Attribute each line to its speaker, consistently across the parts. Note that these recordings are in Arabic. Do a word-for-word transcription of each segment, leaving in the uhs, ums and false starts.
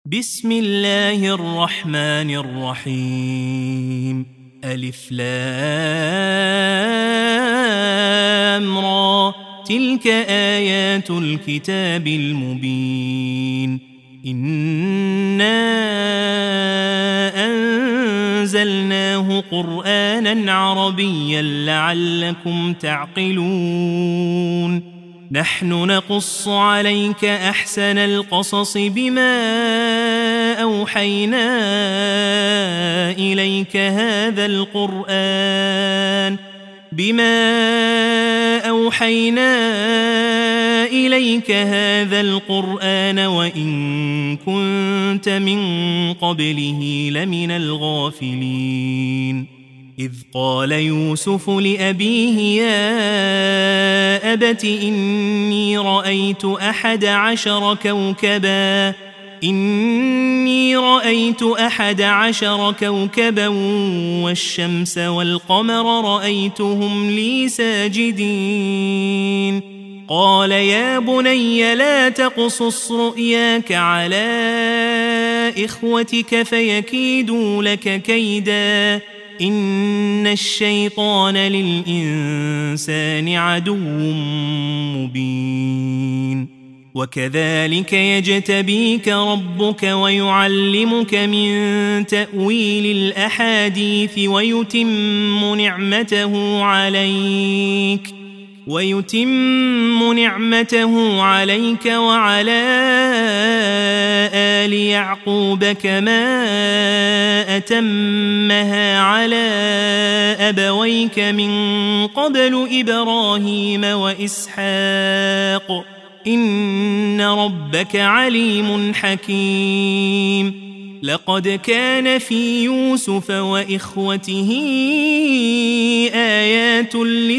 Speaker 1: بسم الله الرحمن الرحيم. ألف لام را، تلك آيات الكتاب المبين. إنا أنزلناه قرآنا عربيا لعلكم تعقلون. نحن نقص عليك أحسن القصص بما أوحينا إليك هذا القرآن بما أوحينا إليك هذا القرآن وإن كنت من قبله لمن الغافلين. إذ قال يوسف لأبيه يا أبت إني رأيت أحد عشر كوكبا إني رأيت أحد عشر كوكبا والشمس والقمر رأيتهم لي ساجدين. قال يا بني لا تقصص رؤياك على إخوتك فيكيدوا لك كيدا إن الشيطان للإنسان عدو مبين. وكذلك يجتبيك ربك ويعلمك من تأويل الأحاديث ويتم نعمته عليك ويتم نعمته عليك وعلى آل يعقوب كما أتمها على أبويك من قبل إبراهيم وإسحاق إن ربك عليم حكيم. لقد كان في يوسف وإخوته آيات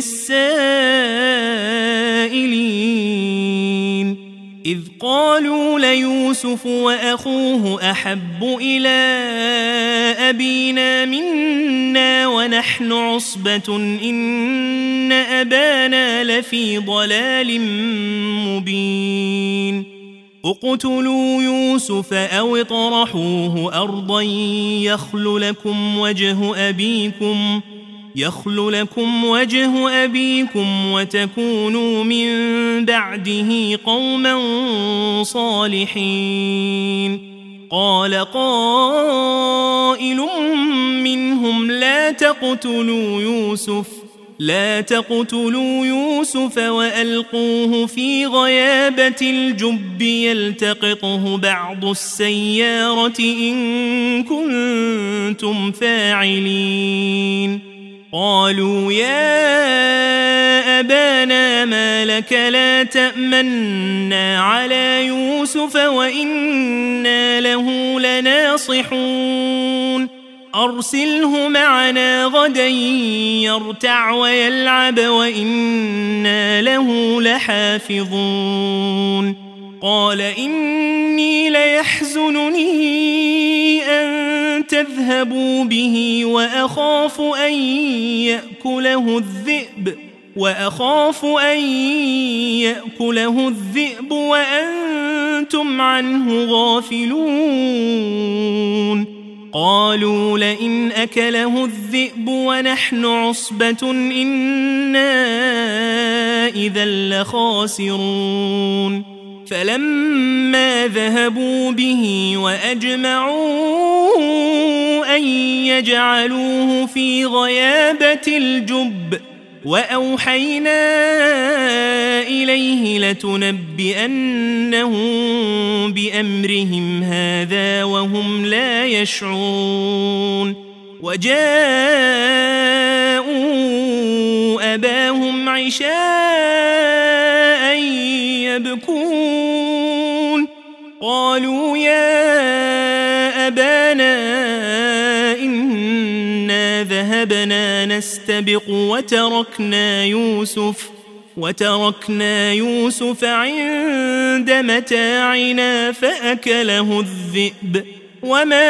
Speaker 1: للسائلين إذ قالوا ليوسف وأخوه أحب إلى أبينا منا ونحن عصبة إن أبانا لفي ضلال مبين. اقتلوا يوسف أو اطرحوه أرضا يخل لكم وجه أبيكم يخل لكم وجه أبيكم وتكونوا من بعده قوما صالحين. قال قائل منهم لا تقتلوا يوسف لا تقتلوا يوسف وألقوه في غيابة الجب يلتقطه بعض السيارة إن كنتم فاعلين. قالوا يا أبانا ما لك لا تأمنا على يوسف وإنا له لناصحون. أرسله معنا غدا يرتع ويلعب وإنا له لحافظون. قال إني ليحزنني أن تذهبوا به وأخاف أن يأكله الذئب وأخاف أن يأكله الذئب وأنتم عنه غافلون. قالوا لئن أكله الذئب ونحن عصبة إنا إذا لخاسرون. فلما ذهبوا به وأجمعوا أن يجعلوه في غيابة الجب وأوحينا إليه لتنبئنهم بأمرهم هذا وهم لا يشعرون. وجاءوا أباهم عشاء يبكون. قالوا يا أبانا إنا ذهبنا نستبق وتركنا يوسف وتركنا يوسف عند متاعنا فأكله الذئب وما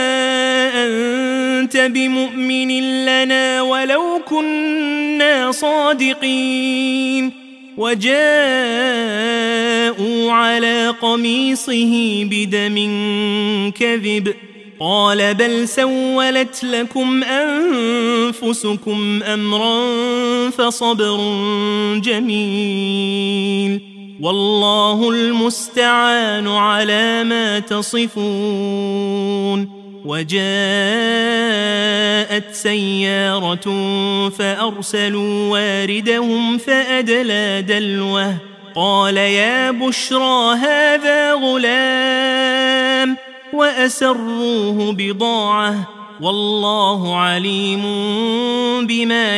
Speaker 1: أنت بمؤمن لنا ولو كنا صادقين. وجاءوا على قميصه بدم كذب قال بل سولت لكم أنفسكم أمرا فصبر جميل والله المستعان على ما تصفون. وجاءت سيارة فأرسلوا واردهم فأدلى دلوه قال يا بشرى هذا غلام وأسروه بضاعة والله عليم بما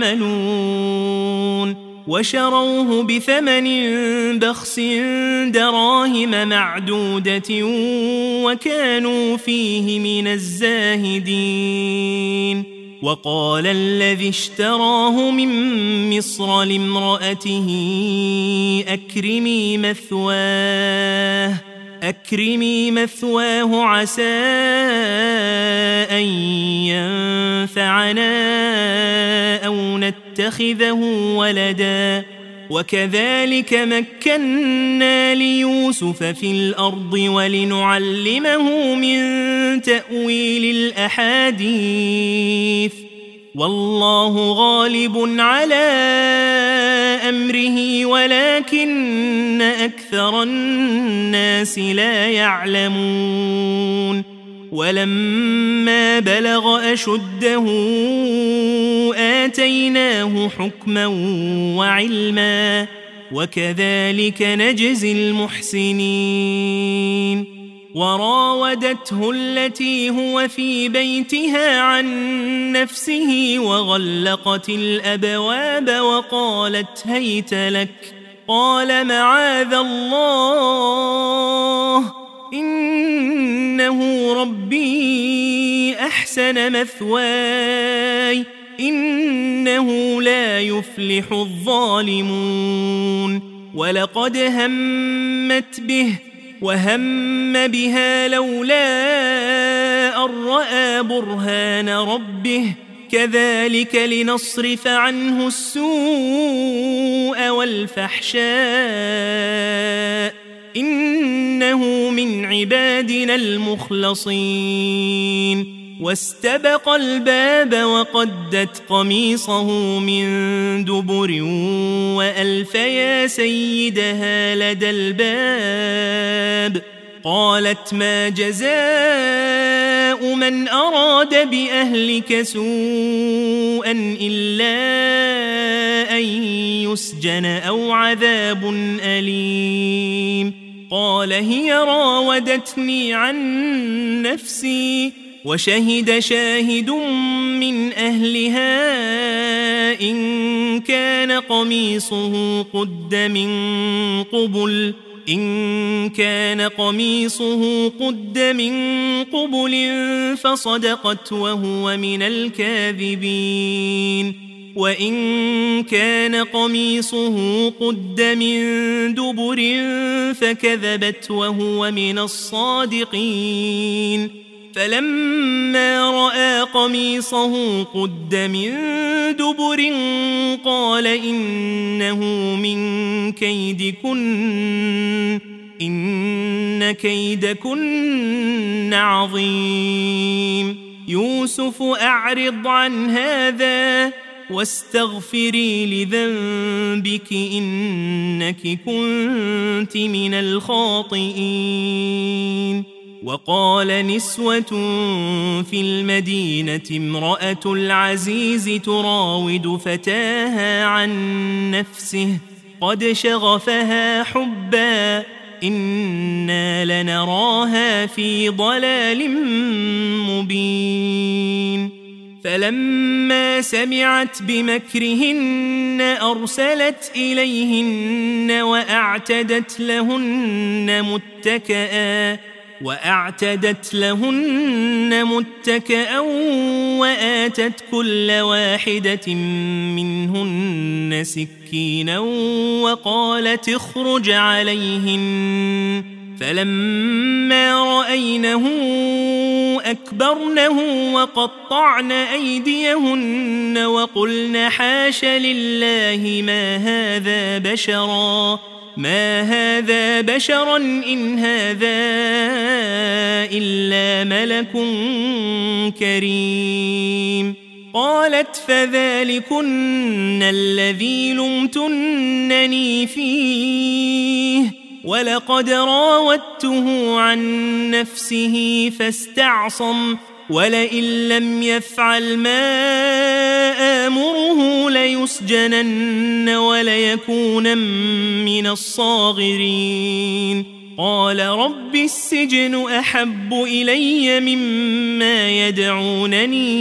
Speaker 1: يعملون. وشروه بثمن بخس دراهم معدودة وكانوا فيه من الزاهدين. وقال الذي اشتراه من مصر لامرأته أكرمي مثواه أكرمي مثواه عسى أن ينفعنا أو نتخذه ولدا وكذلك مكنا ليوسف في الأرض ولنعلمه من تأويل الأحاديث والله غالب على أمره ولكن أكثر الناس لا يعلمون. ولما بلغ أشده آتيناه حكما وعلما وكذلك نجزي المحسنين. وراودته التي هو في بيتها عن نفسه وغلقت الأبواب وقالت هيت لك قال معاذ الله إنه ربي أحسن مثواي إنه لا يفلح الظالمون. ولقد همت به وهم بها لولا أن رأى برهان ربه كذلك لنصرف عنه السوء والفحشاء إنه من عبادنا المخلصين. واستبق الباب وقدت قميصه من دبر وألف يا سيدها لدى الباب قالت ما جزاء من أراد بأهلك سوءا إلا أن يسجن أو عذاب أليم قال هي راودتني عن نفسي وشهد شاهد من أهلها إن كان قميصه قد من قبل إن كان قميصه قد من قبل فصدقت وهو من الكاذبين وإن كان قميصه قد من دبر فكذبت وهو من الصادقين. فلما رأى قميصه قد من دبر قال إنه من كيدكن إن كيدكن عظيم. يوسف أعرض عن هذا واستغفري لذنبك إنك كنت من الخاطئين. وقال نسوة في المدينة امرأة العزيز تراود فتاها عن نفسه قد شغفها حبا إنا لنراها في ضلال مبين. فلما سمعت بمكرهن أرسلت إليهن وأعتدت لهن متكئا وأعتدت لهن متكئا وآتت كل واحدة منهن سكينا وقالت اخرج عليهن فلما رأينه أكبرنه وقطعن أيديهن وقلن حاش لله ما هذا بشرا ما هذا بشرا إن هذا إلا ملك كريم. قالت فذلكن الذي لمتنني فيه ولقد راودته عن نفسه فاستعصم ولئن لم يفعل ما آمره ليسجنن وليكون من الصاغرين. قال رب السجن أحب إلي مما يدعونني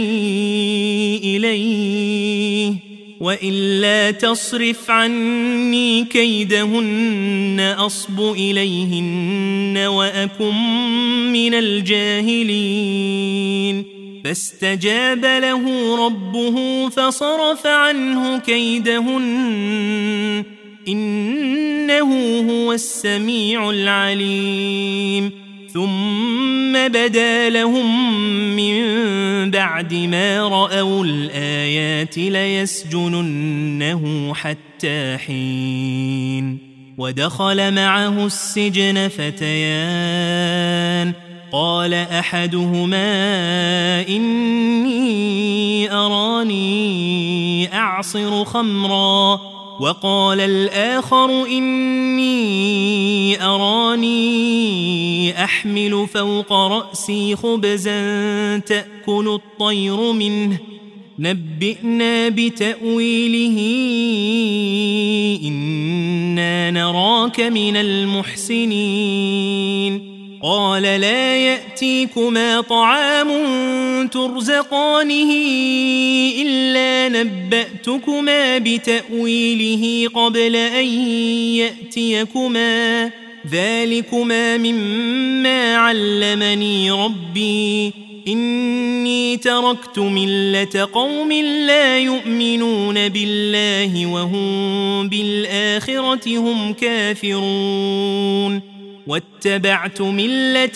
Speaker 1: إليه وإلا تصرف عني كيدهن أصب إليهن وأكن من الجاهلين. فاستجاب له ربه فصرف عنه كيدهن إنه هو السميع العليم. ثم بدا لهم من بعد ما رأوا الآيات ليسجننه حتى حين. ودخل معه السجن فتيان قال أحدهما إني أراني أعصر خمرا وقال الآخر إني أراني أحمل فوق رأسي خبزا تأكل الطير منه نبئنا بتأويله إنا نراك من المحسنين. قال لا يأتيكما طعام ترزقانه إلا نبأتكما بتأويله قبل أن يأتيكما ذلكما مما علمني ربي إني تركت ملة قوم لا يؤمنون بالله وهم بالآخرة هم كافرون واتبعت ملة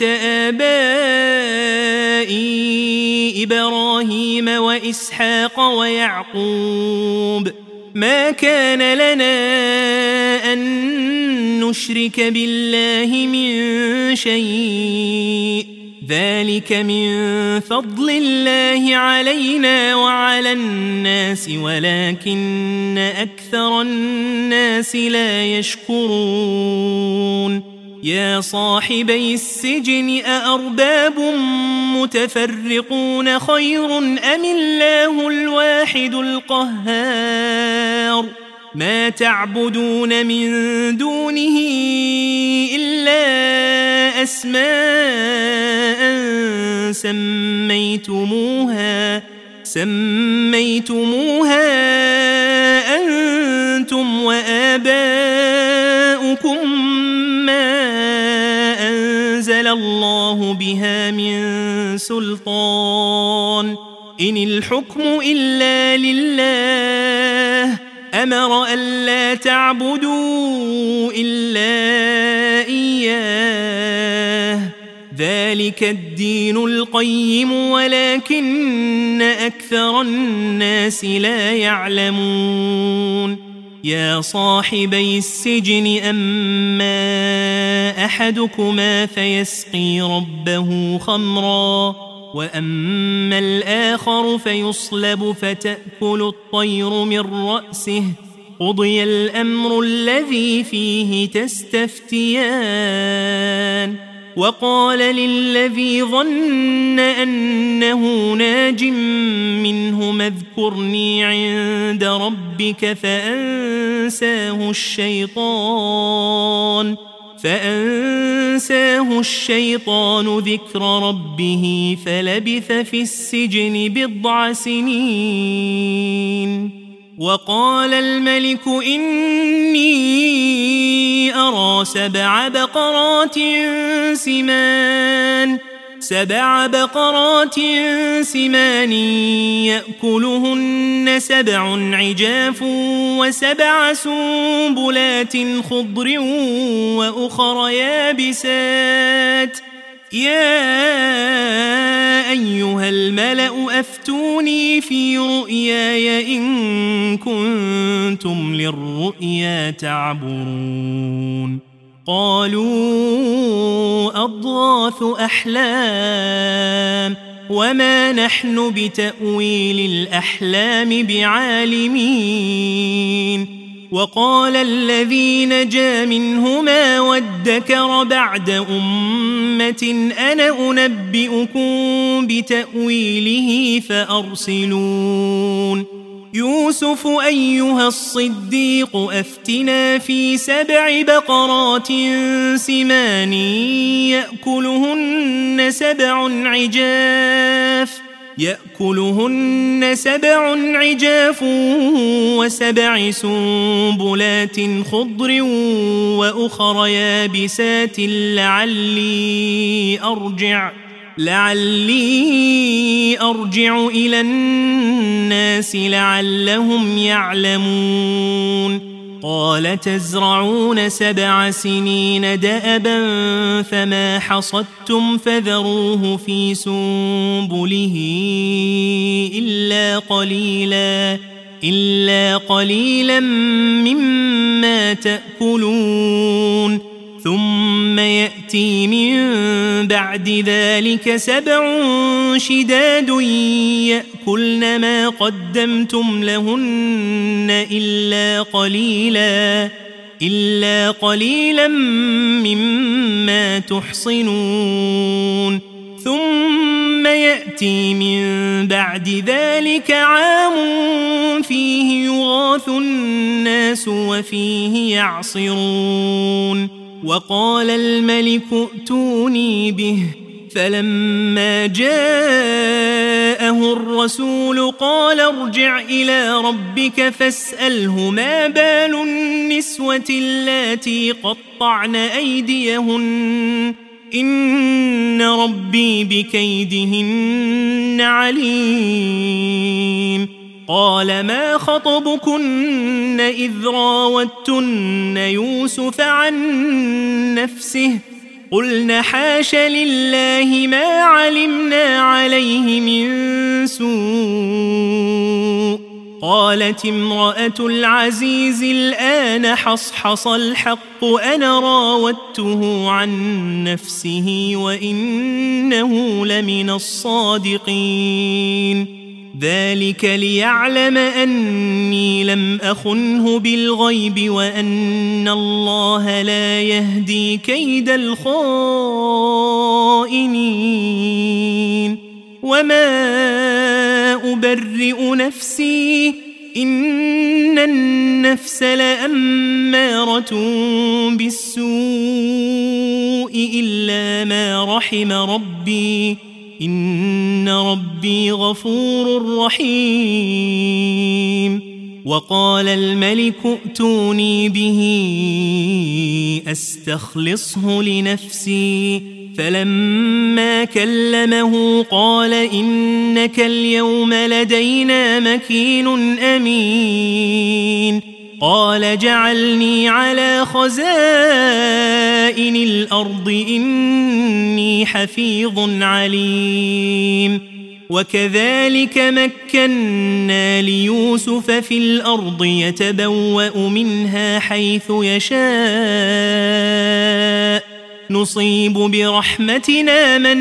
Speaker 1: آبائي إبراهيم وإسحاق ويعقوب ما كان لنا أن نشرك بالله من شيء ذلك من فضل الله علينا وعلى الناس ولكن أكثر الناس لا يشكرون. يا صاحبي السجن أأرباب متفرقون خير أم الله الواحد القهار. ما تعبدون من دونه إلا أسماء سميتموها سميتموها أنتم وآباؤكم ما أنزل الله بها من سلطان إن الحكم إلا لله أمر ألا تعبدوا إلا إياه ذلك الدين القيم ولكن أكثر الناس لا يعلمون. يا صاحبي السجن أما أحدكما فيسقي ربه خمرا وأما الآخر فيصلب فتأكل الطير من رأسه قضي الأمر الذي فيه تستفتيان. وقال للذي ظن أنه ناج منهما اذكرني عند ربك فأنساه الشيطان فأنساه الشيطان ذكر ربه فلبث في السجن بضع سنين. وقال الملك إني أرى سبع بقرات سمان سبع بقرات سمان يأكلهن سبع عجاف وسبع سنبلات خضر وأخر يابسات يا الملأ أفتوني في رؤياي إن كنتم للرؤيا تعبرون قالوا أضغاث أحلام وما نحن بتأويل الأحلام بعالمين وقال الذي نجا منهما وادكر بعد أمة أنا أنبئكم بتأويله فأرسلون يوسف أيها الصديق أفتنا في سبع بقرات سمان يأكلهن سبع عجاف يأكلهن سبع عجاف وسبع سنبلات خضر وأخر يابسات لعلي أرجع لعلي أرجع إلى الناس لعلهم يعلمون قال تزرعون سبع سنين دأبا فما حصدتم فذروه في سنبله إلا قليلا إلا قليلا مما تأكلون ثم يأتي من بعد ذلك سبع شداد يأكلن ما قدمتم لهن إلا قليلا إلا قليلا مما تحصنون ثم يأتي من بعد ذلك عام فيه يغاث الناس وفيه يعصرون وقال الملك ائتوني به فلما جاءه الرسول قال ارجع إلى ربك فاسأله ما بال النسوة اللاتي قطعن أيديهن إن ربي بكيدهن عليم قال ما خطبكن إذ راوتن يوسف عن نفسه قلنا حاش لله ما علمنا عليه من سوء قالت امرأة العزيز الآن حصحص الحق أنا راودته عن نفسه وإنه لمن الصادقين ذلك ليعلم أني لم أخنه بالغيب وأن الله لا يهدي كيد الخائنين وما أبرئ نفسي إن النفس لأمارة بالسوء إلا ما رحم ربي إن ربي غفور رحيم وقال الملك ائتوني به أستخلصه لنفسي فلما كلمه قال إنك اليوم لدينا مكين أمين قال جعلني على خزائن الأرض إني حفيظ عليم وكذلك مكنا ليوسف في الأرض يتبوأ منها حيث يشاء نصيب برحمتنا من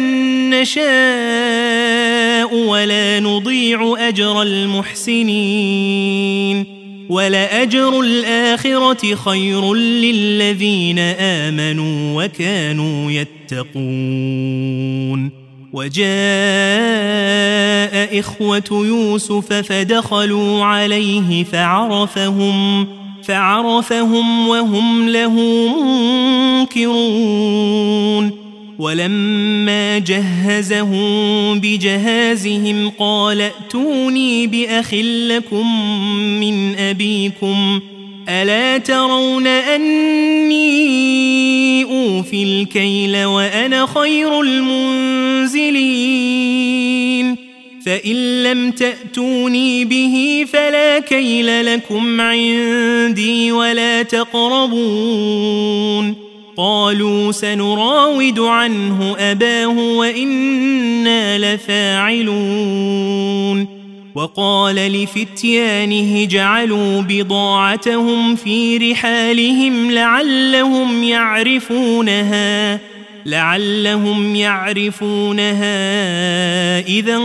Speaker 1: نشاء ولا نضيع أجر المحسنين ولأجر الآخرة خير للذين آمنوا وكانوا يتقون وجاء إخوة يوسف فدخلوا عليه فعرفهم فعرفهم وهم له منكرون ولما جهزهم بجهازهم قال ائتوني بأخ لكم من أبيكم ألا ترون أني أوفي الكيل وأنا خير المنزلين فإن لم تأتوني به فلا كيل لكم عندي ولا تقربون قالوا سنراود عنه أباه وإنا إنا لفاعلون وقال لفتيانه جعلوا بضاعتهم في رحالهم لعلهم يعرفونها لعلهم يعرفونها إذا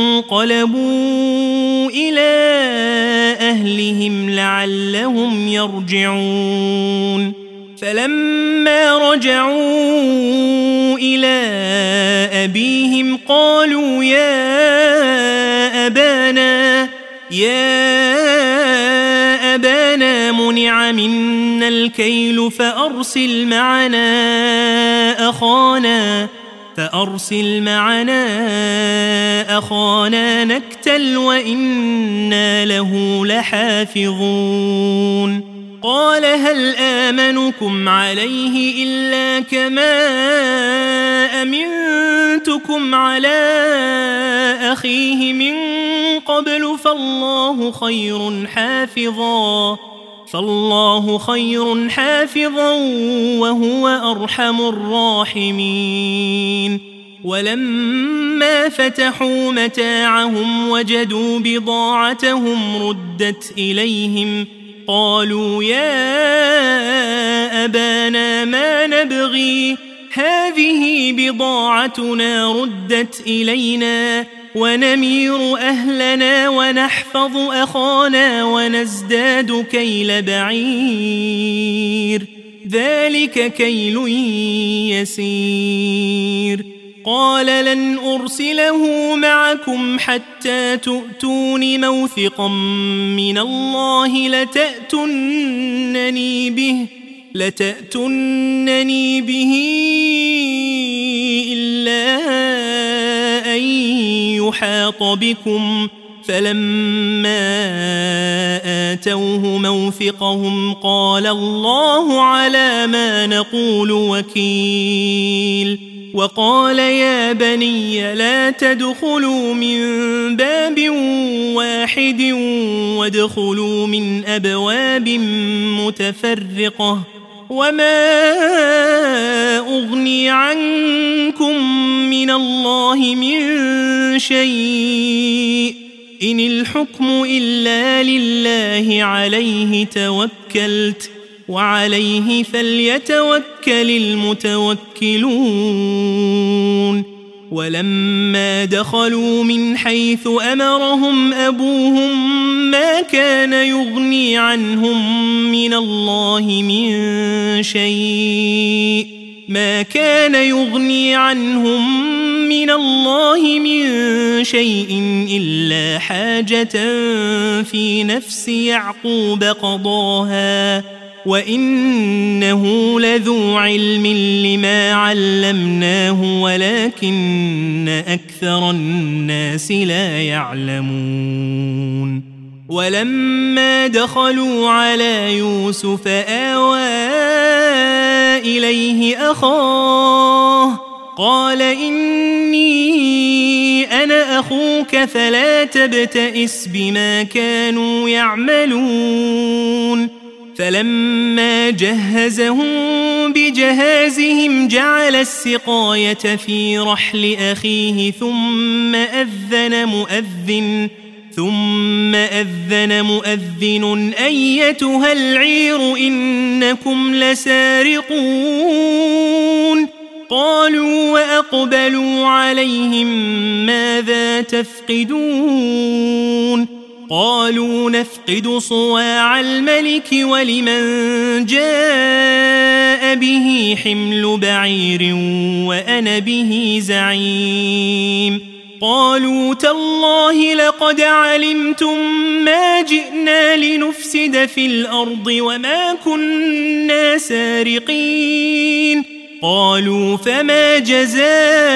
Speaker 1: انقلبوا إلى أهلهم لعلهم يرجعون فلما رجعوا إلى أبيهم قالوا يا أبانا يا أبانا منع منا الكيل فأرسل معنا أخانا فأرسل معنا أخانا نكتل وإنا له لحافظون قال هل آمنكم عليه إلا كما أمنتكم على أخيه من قبل فالله خير حافظا فالله خير حافظا وهو أرحم الراحمين ولما فتحوا متاعهم وجدوا بضاعتهم ردت إليهم قالوا يا أبانا ما نبغي هذه بضاعتنا ردت إلينا ونمير أهلنا ونحفظ أخانا ونزداد كيل بعير ذلك كيل يسير قال لن أرسله معكم حتى تؤتون موثقا من الله لتأتنني به لتأتنني به إلا أن يحاط بكم فلما آتوه موثقهم قال الله على ما نقول وكيل وقال يا بني لا تدخلوا من باب واحد وادخلوا من أبواب متفرقة وما أغني عنكم من الله من شيء إن الحكم إلا لله عليه توكلت وعليه فليتوكل المتوكلون ولما دخلوا من حيث أمرهم أبوهم ما كان يغني عنهم من الله من شيء ما كان يغني عنهم من الله من شيء إلا حاجة في نفس يعقوب قضاها وإنه لذو علم لما علمناه ولكن أكثر الناس لا يعلمون ولما دخلوا على يوسف آوى إليه أخاه قال إني أنا أخوك فلا تبتئس بما كانوا يعملون فلما جهزهم بجهازهم جعل السقاية في رحل أخيه ثم أذن مؤذن ثم أذن مؤذن أيتها العير إنكم لسارقون قالوا وأقبلوا عليهم ماذا تفقدون قالوا نفقد صواع الملك ولمن جاء به حمل بعير وأنا به زعيم قالوا تالله لقد علمتم ما جئنا لنفسد في الأرض وما كنا سارقين قالوا فما جزاؤه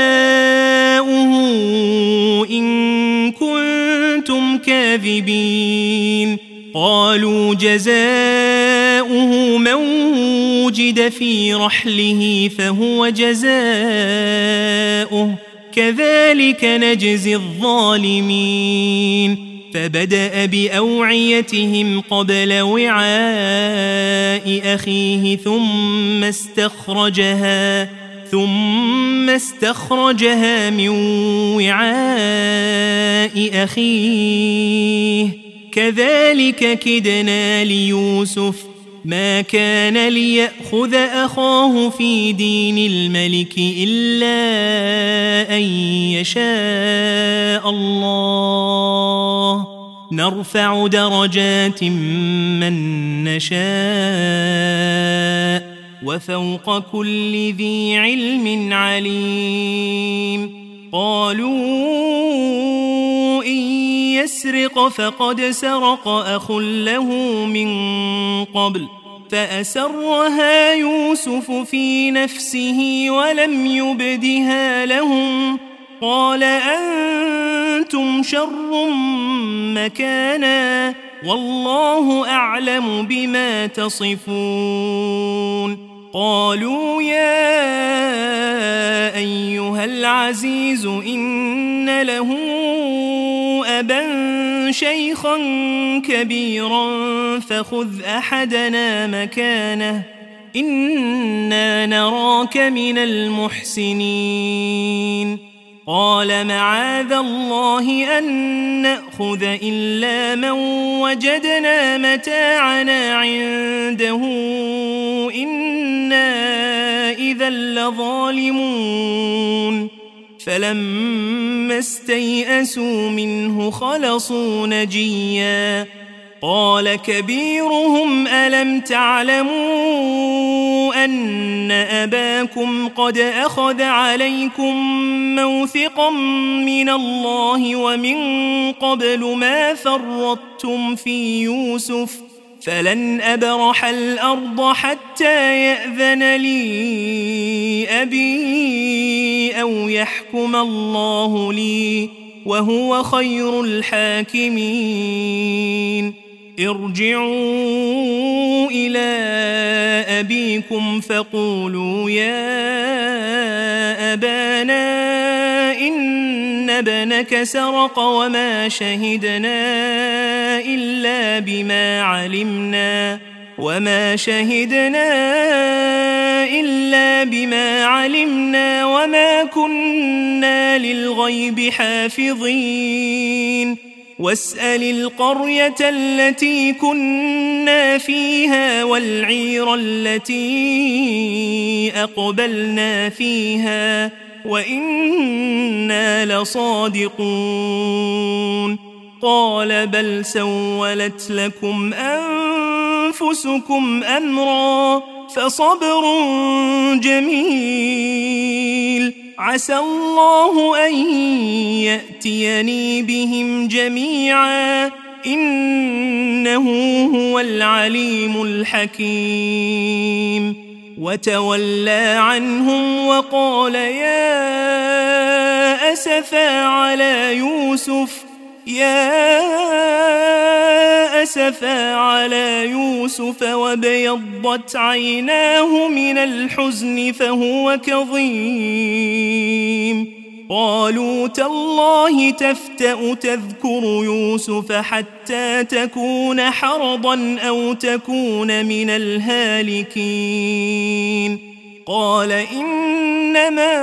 Speaker 1: إن كنتم كاذبين قالوا جزاؤه من وجد في رحله فهو جزاؤه كذلك نجزي الظالمين فبدأ بأوعيتهم قبل وعاء أخيه ثم استخرجها ثم استخرجها من وعاء أخيه كذلك كدنا ليوسف ما كان ليأخذ أخاه في دين الملك إلا أن يشاء الله نرفع درجات من نشاء وفوق كل ذي علم عليم قالوا إن يسرق فقد سرق أخ له من قبل فأسرها يوسف في نفسه ولم يبدها لهم قال أنتم شر مكانا والله أعلم بما تصفون قالوا يا أيها العزيز إن له أبا شيخا كبيرا فخذ أحدنا مكانه إنا نراك من المحسنين قال معاذ الله أن نأخذ إلا من وجدنا متاعنا عنده إنا إذا لظالمون فلما استيئسوا منه خلصوا نجيا قال كبيرهم ألم تعلموا أن أباكم قد أخذ عليكم موثقا من الله ومن قبل ما فرطتم في يوسف فلن أبرح الأرض حتى يأذن لي أبي أو يحكم الله لي وهو خير الحاكمين ارجعوا إلى أبيكم فقولوا يا أبانا إن ابنك سرق وما شهدنا إلا بما علمنا وما شهدنا إلا بما علمنا وما كنا للغيب حافظين واسأل القرية التي كنا فيها والعير التي أقبلنا فيها وإنا لصادقون قال بل سولت لكم أنفسكم أمرا فصبر جميل عسى الله أن يأتيني بهم جميعا إنه هو العليم الحكيم وتولى عنهم وقال يا أسفا على يوسف يا أسفا على يوسف وابيضت عيناه من الحزن فهو كظيم قالوا تالله تفتأ تذكر يوسف حتى تكون حرضا أو تكون من الهالكين قال إنما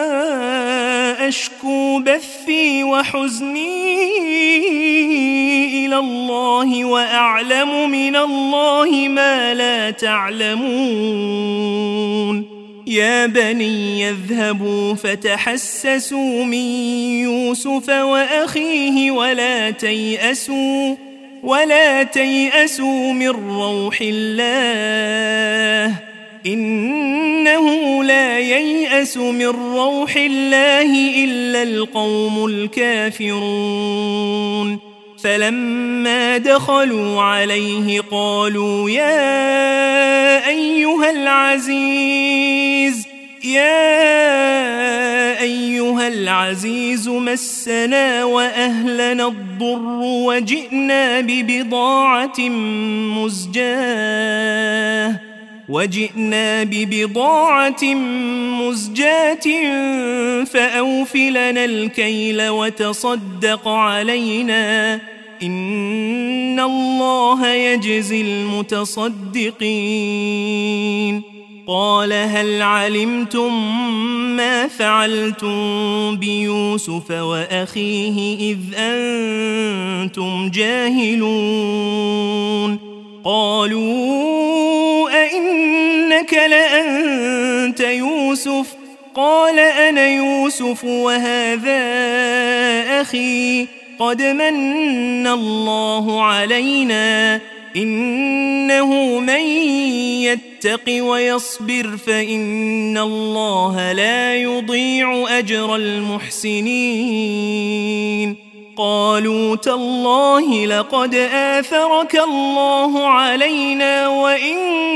Speaker 1: أشكو بثي وحزني إلى الله وأعلم من الله ما لا تعلمون يا بني يذهبوا فتحسسوا من يوسف وأخيه ولا تيأسوا ولا تيأسوا من روح الله إنه لا ييأس من روح الله إلا القوم الكافرون فلما دخلوا عليه قالوا يا أيها العزيز يا أيها العزيز مسنا وأهلنا الضر وجئنا ببضاعة مزجاة وجئنا ببضاعة مزجاة فأوف لنا الكيل وتصدق علينا إن الله يجزي المتصدقين قال هل علمتم ما فعلتم بيوسف وأخيه إذ أنتم جاهلون قالوا أئنك لأنت يوسف قال أنا يوسف وهذا أخي قد من الله علينا إنه من يتق ويصبر فإن الله لا يضيع أجر المحسنين قالوا تالله لقد آثرك الله علينا وإن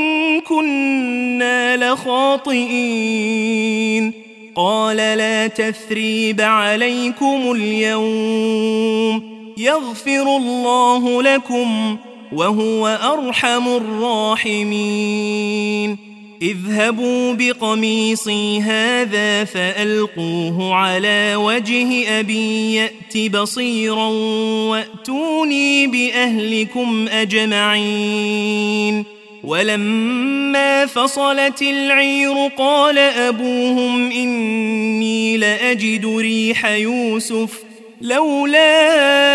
Speaker 1: كنا لخاطئين قال لا تثريب عليكم اليوم يغفر الله لكم وهو أرحم الراحمين اذهبوا بقميصي هذا فألقوه على وجه أبي يأت بصيرا وأتوني بأهلكم أجمعين ولما فصلت العير قال أبوهم إني لأجد ريح يوسف لولا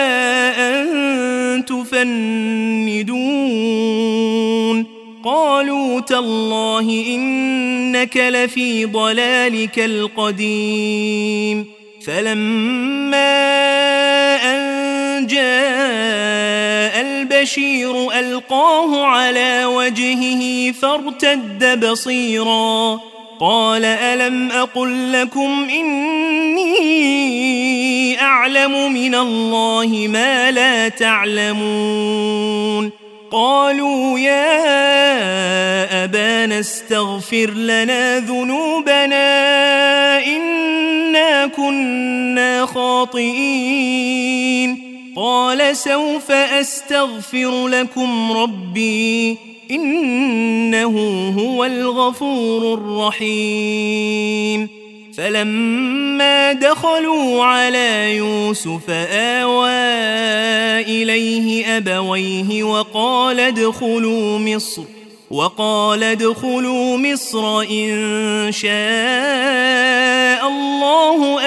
Speaker 1: أن تفندون قالوا تالله إنك لفي ضلالك القديم فلما أن جاء البشير ألقاه على وجهه فارتد بصيرا قال ألم أقل لكم إني أعلم من الله ما لا تعلمون قالوا يا أبانا استغفر لنا ذنوبنا إنا كنا خاطئين قال سوف أستغفر لكم ربي إنه هو الغفور الرحيم فلما دخلوا على يوسف آوى إليه أبويه وقال ادخلوا مصر وقال ادخلوا مصر إن شاء الله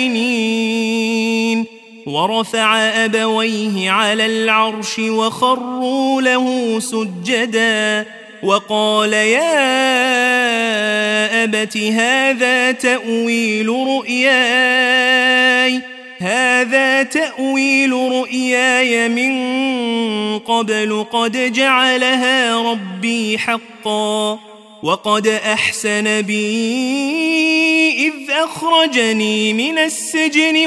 Speaker 1: آمنين ورفع أبويه على العرش وخروا له سجدا وقال يا أبت هذا تأويل رؤياي هذا تأويل رؤياي من قبل قد جعلها ربي حقا وقد أحسن بي إذ أخرجني من السجن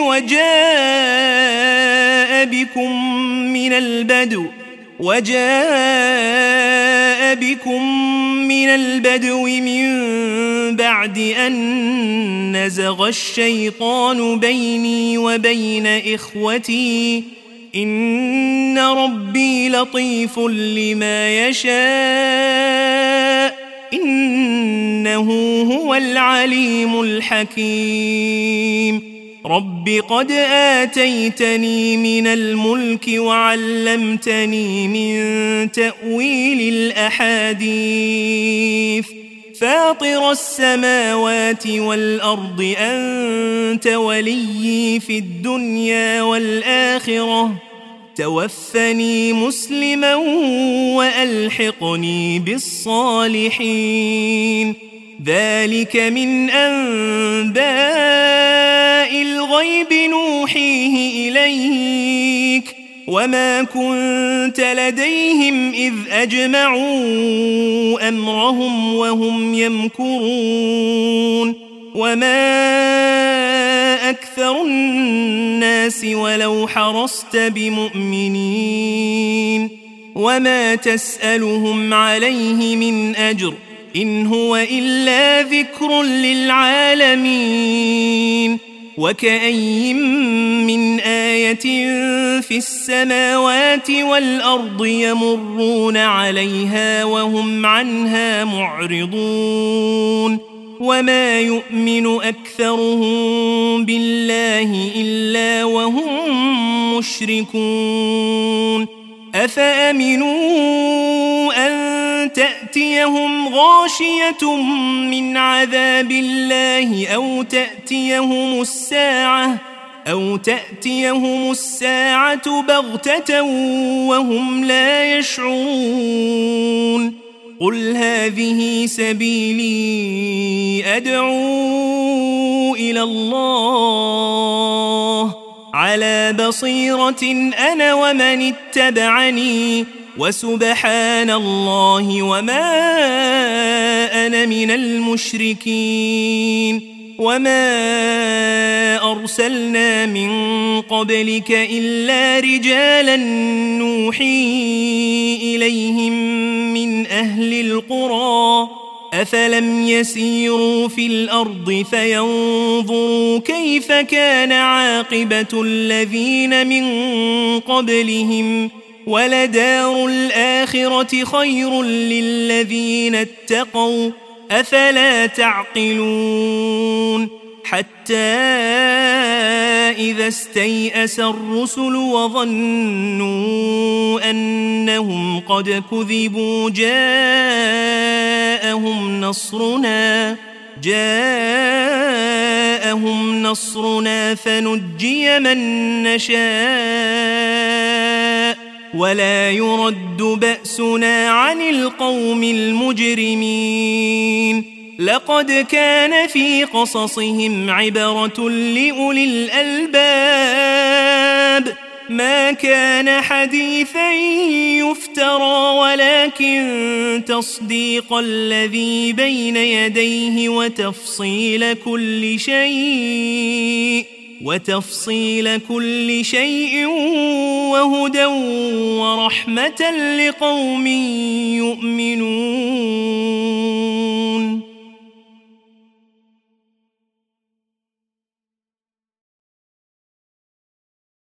Speaker 1: وجاء بكم من البدو وجاء بكم من البدو من بعد أن نزغ الشيطان بيني وبين إخوتي إن ربي لطيف لما يشاء إنه هو العليم الحكيم رب قد آتيتني من الملك وعلمتني من تأويل الأحاديث فاطر السماوات والأرض أنت وليي في الدنيا والآخرة توفني مسلما وألحقني بالصالحين ذلك من أنباء الغيب نوحيه إليك وما كنت لديهم إذ أجمعوا أمرهم وهم يمكرون وما أكثر الناس ولو حرصت بمؤمنين وما تسألهم عليه من أجر إن هو إلا ذكر للعالمين وكأي من آية في السماوات والأرض يمرون عليها وهم عنها معرضون وما يؤمن أكثرهم بالله إلا وهم مشركون أفأمنوا أن تأتي تأتيهم غاشية من عذاب الله أو تأتيهم الساعة أو تأتيهم الساعة بغتة وهم لا يشعرون قل هذه سبيلي أدعو إلى الله على بصيرة أنا ومن اتبعني وسبحان الله وما أنا من المشركين وما أرسلنا من قبلك إلا رجالا نوحي إليهم من أهل القرى أفلم يسيروا في الأرض فينظروا كيف كان عاقبة الذين من قبلهم ولدار الآخرة خير للذين اتقوا أفلا تعقلون حتى إذا استيأس الرسل وظنوا أنهم قد كذبوا جاءهم نصرنا جاءهم نصرنا فنجي من نشاء ولا يرد بأسنا عن القوم المجرمين لقد كان في قصصهم عبرة لأولي الألباب ما كان حديثا يفترى ولكن تصديق الذي بين يديه وتفصيل كل شيء وتفصيل كل شيء وهدى ورحمة لقوم يؤمنون